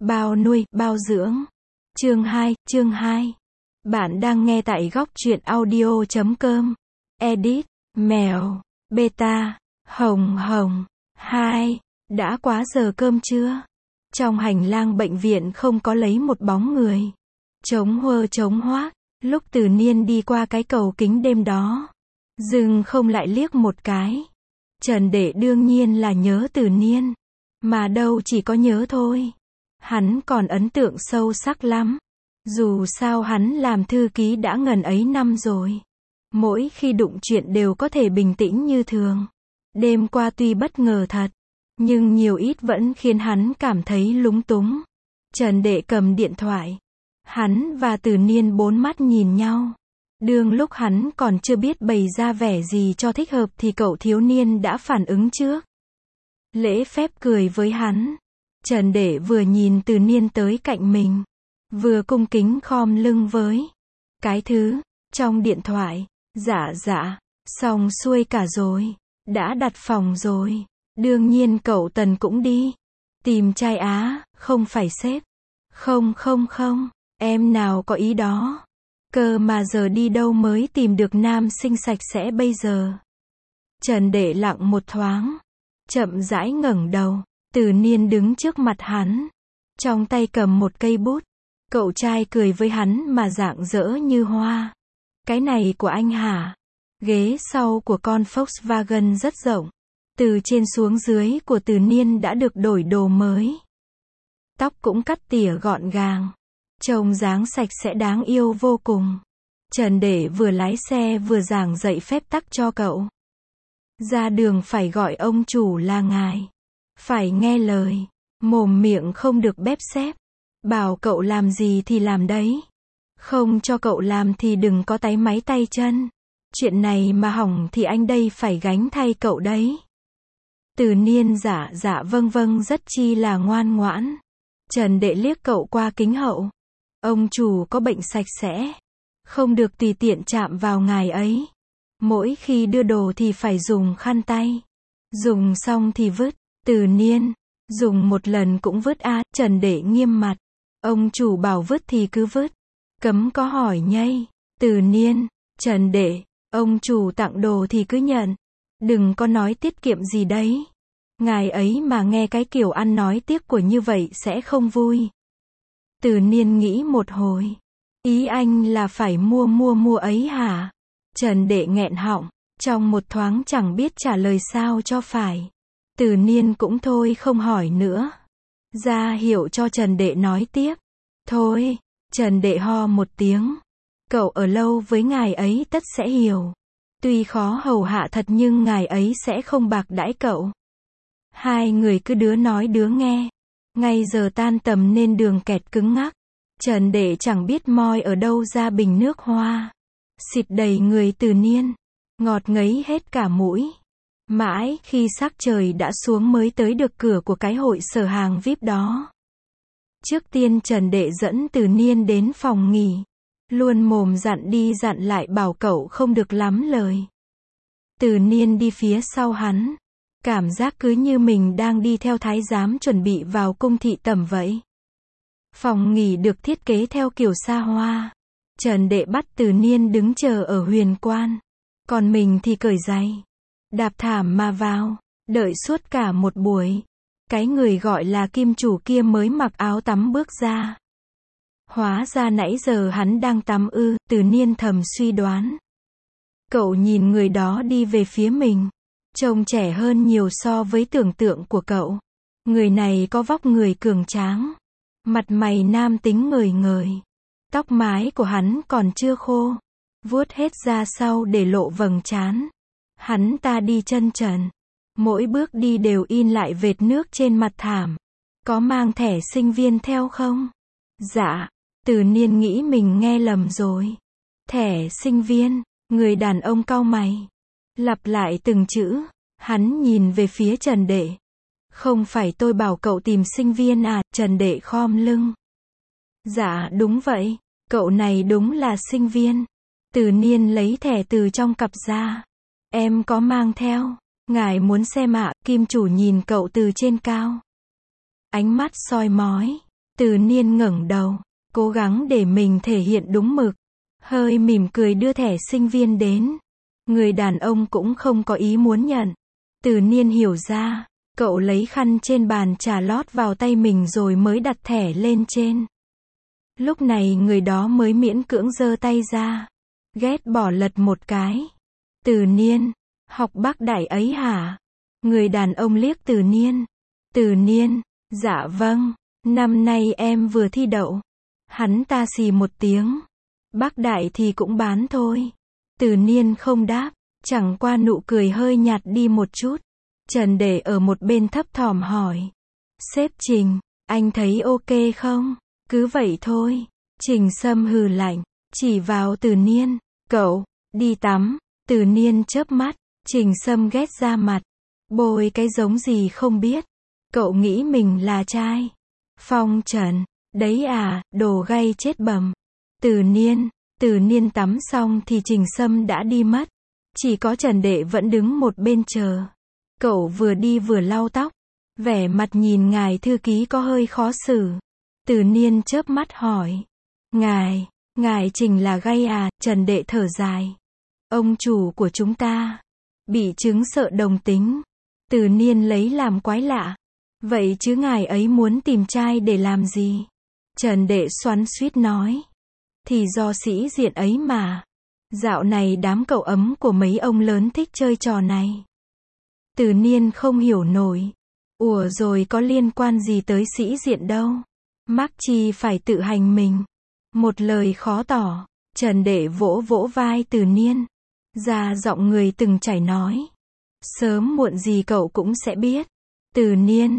Bao nuôi, bao dưỡng. Chương 2. Bạn đang nghe tại góc truyện audio.com. Edit, mèo, beta, hồng hồng. 2. Đã quá giờ cơm trưa. Trong hành lang bệnh viện không có lấy một bóng người. Trống huơ trống hoác. Lúc Từ Niên đi qua cái cầu kính đêm đó, dừng không lại liếc một cái. Trần Đệ đương nhiên là nhớ Từ Niên. Mà đâu chỉ có nhớ thôi. Hắn còn ấn tượng sâu sắc lắm. Dù sao hắn làm thư ký đã ngần ấy năm rồi. Mỗi khi đụng chuyện đều có thể bình tĩnh như thường. Đêm qua tuy bất ngờ thật, nhưng nhiều ít vẫn khiến hắn cảm thấy lúng túng. Trần Đệ cầm điện thoại. Hắn và Từ Niên bốn mắt nhìn nhau. Đương lúc hắn còn chưa biết bày ra vẻ gì cho thích hợp thì cậu thiếu niên đã phản ứng trước. Lễ phép cười với hắn. Trần Đệ vừa nhìn Từ Niên tới cạnh mình, vừa cung kính khom lưng với cái thứ trong điện thoại. Dạ, xong xuôi cả rồi. Đã đặt phòng rồi. Đương nhiên cậu Tần cũng đi. Tìm trai Á, không phải sếp. Không, em nào có ý đó. Cơ mà giờ đi đâu mới tìm được nam sinh sạch sẽ bây giờ. Trần Đệ lặng một thoáng, chậm rãi ngẩng đầu. Từ Niên đứng trước mặt hắn, trong tay cầm một cây bút. Cậu trai cười với hắn mà rạng rỡ như hoa. Cái này của anh hả? Ghế sau của con Volkswagen rất rộng. Từ trên xuống dưới của Từ Niên đã được đổi đồ mới. Tóc cũng cắt tỉa gọn gàng. Trông dáng sạch sẽ đáng yêu vô cùng. Trần Đệ vừa lái xe vừa giảng dạy phép tắc cho cậu. Ra đường phải gọi ông chủ là ngài. Phải nghe lời. Mồm miệng không được bép xép. Bảo cậu làm gì thì làm đấy. Không cho cậu làm thì đừng có táy máy tay chân. Chuyện này mà hỏng thì anh đây phải gánh thay cậu đấy. Từ Niên dạ vâng rất chi là ngoan ngoãn. Trần Đệ liếc cậu qua kính hậu. Ông chủ có bệnh sạch sẽ. Không được tùy tiện chạm vào ngài ấy. Mỗi khi đưa đồ thì phải dùng khăn tay. Dùng xong thì vứt. Từ Niên, dùng một lần cũng vứt à? Trần Đệ nghiêm mặt. Ông chủ bảo vứt thì cứ vứt. Cấm có hỏi nhây. Từ Niên, Trần Đệ, ông chủ tặng đồ thì cứ nhận. Đừng có nói tiết kiệm gì đấy. Ngài ấy mà nghe cái kiểu ăn nói tiếc của như vậy sẽ không vui. Từ Niên nghĩ một hồi. Ý anh là phải mua ấy hả? Trần Đệ nghẹn họng, trong một thoáng chẳng biết trả lời sao cho phải. Từ Niên cũng thôi không hỏi nữa. Ra hiệu cho Trần Đệ nói tiếp. Thôi, Trần Đệ ho một tiếng. Cậu ở lâu với ngài ấy tất sẽ hiểu. Tuy khó hầu hạ thật nhưng ngài ấy sẽ không bạc đãi cậu. Hai người cứ đứa nói đứa nghe. Ngay giờ tan tầm nên đường kẹt cứng ngắc. Trần Đệ chẳng biết moi ở đâu ra bình nước hoa. Xịt đầy người Từ Niên. Ngọt ngấy hết cả mũi. Mãi khi sắc trời đã xuống mới tới được cửa của cái hội sở hàng VIP đó. Trước tiên Trần Đệ dẫn Từ Niên đến phòng nghỉ. Luôn mồm dặn đi dặn lại bảo cậu không được lắm lời. Từ Niên đi phía sau hắn. Cảm giác cứ như mình đang đi theo thái giám chuẩn bị vào cung thị tẩm vậy. Phòng nghỉ được thiết kế theo kiểu xa hoa. Trần Đệ bắt Từ Niên đứng chờ ở huyền quan. Còn mình thì cởi giày. Đạp thảm mà vào. Đợi suốt cả một buổi. Cái người gọi là kim chủ kia mới mặc áo tắm bước ra. Hóa ra nãy giờ hắn đang tắm ư. Từ Niên thầm suy đoán. Cậu nhìn người đó đi về phía mình. Trông trẻ hơn nhiều so với tưởng tượng của cậu. Người này có vóc người cường tráng. Mặt mày nam tính ngời ngời. Tóc mái của hắn còn chưa khô. Vuốt hết ra sau để lộ vầng trán. Hắn ta đi chân trần. Mỗi bước đi đều in lại vệt nước trên mặt thảm. Có mang thẻ sinh viên theo không? Dạ. Từ Niên nghĩ mình nghe lầm rồi. Thẻ sinh viên. Người đàn ông cau mày. Lặp lại từng chữ. Hắn nhìn về phía Trần Đệ. Không phải tôi bảo cậu tìm sinh viên à? Trần Đệ khom lưng. Dạ đúng vậy. Cậu này đúng là sinh viên. Từ Niên lấy thẻ từ trong cặp ra. Em có mang theo. Ngài muốn xem ạ? Kim chủ nhìn cậu từ trên cao. Ánh mắt soi mói. Từ Niên ngẩng đầu, cố gắng để mình thể hiện đúng mực. Hơi mỉm cười đưa thẻ sinh viên đến. Người đàn ông cũng không có ý muốn nhận. Từ Niên hiểu ra, cậu lấy khăn trên bàn trà lót vào tay mình rồi mới đặt thẻ lên trên. Lúc này người đó mới miễn cưỡng giơ tay ra. Ghét bỏ lật một cái. Từ Niên, học Bắc Đại ấy hả? Người đàn ông liếc Từ Niên. Từ Niên, dạ vâng, năm nay em vừa thi đậu. Hắn ta xì một tiếng. Bắc Đại thì cũng bán thôi. Từ Niên không đáp, chẳng qua nụ cười hơi nhạt đi một chút. Trần Để ở một bên thấp thỏm hỏi. Sếp Trình, anh thấy ok không? Cứ vậy thôi. Trình Sâm hừ lạnh, chỉ vào Từ Niên. Cậu, đi tắm. Từ Niên chớp mắt. Trình Sâm ghét ra mặt. Bôi cái giống gì không biết. Cậu nghĩ mình là trai. Phong Trần, đấy à, đồ gay chết bầm. Từ Niên tắm xong thì Trình Sâm đã đi mất. Chỉ có Trần Đệ vẫn đứng một bên chờ. Cậu vừa đi vừa lau tóc. Vẻ mặt nhìn ngài thư ký có hơi khó xử. Từ Niên chớp mắt hỏi. Ngài Trình là gay à? Trần Đệ thở dài. Ông chủ của chúng ta bị chứng sợ đồng tính. Từ Niên lấy làm quái lạ. Vậy chứ ngài ấy muốn tìm trai để làm gì? Trần Đệ xoắn xuýt nói. Thì do sĩ diện ấy mà. Dạo này đám cậu ấm của mấy ông lớn thích chơi trò này. Từ Niên không hiểu nổi. Ủa rồi có liên quan gì tới sĩ diện đâu. Mắc chi phải tự hành mình. Một lời khó tỏ. Trần Đệ vỗ vỗ vai Từ Niên. Ra giọng người từng trải nói. Sớm muộn gì cậu cũng sẽ biết. Từ Niên.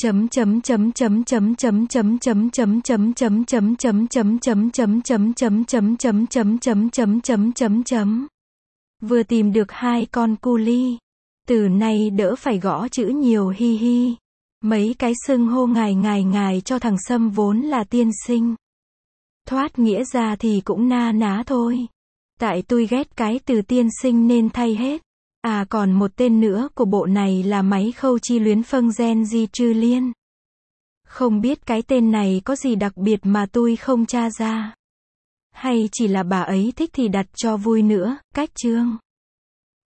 Vừa tìm được 2 con cu li. Từ nay đỡ phải gõ chữ nhiều hi hi. Mấy cái xưng hô ngài cho thằng Sâm vốn là tiên sinh. Thoát nghĩa ra thì cũng na ná thôi. Tại tôi ghét cái từ tiên sinh nên thay hết. À còn một tên nữa của bộ này là máy khâu chi luyến phân gen di trư liên. Không biết cái tên này có gì đặc biệt mà tôi không tra ra. Hay chỉ là bà ấy thích thì đặt cho vui nữa, cách chương.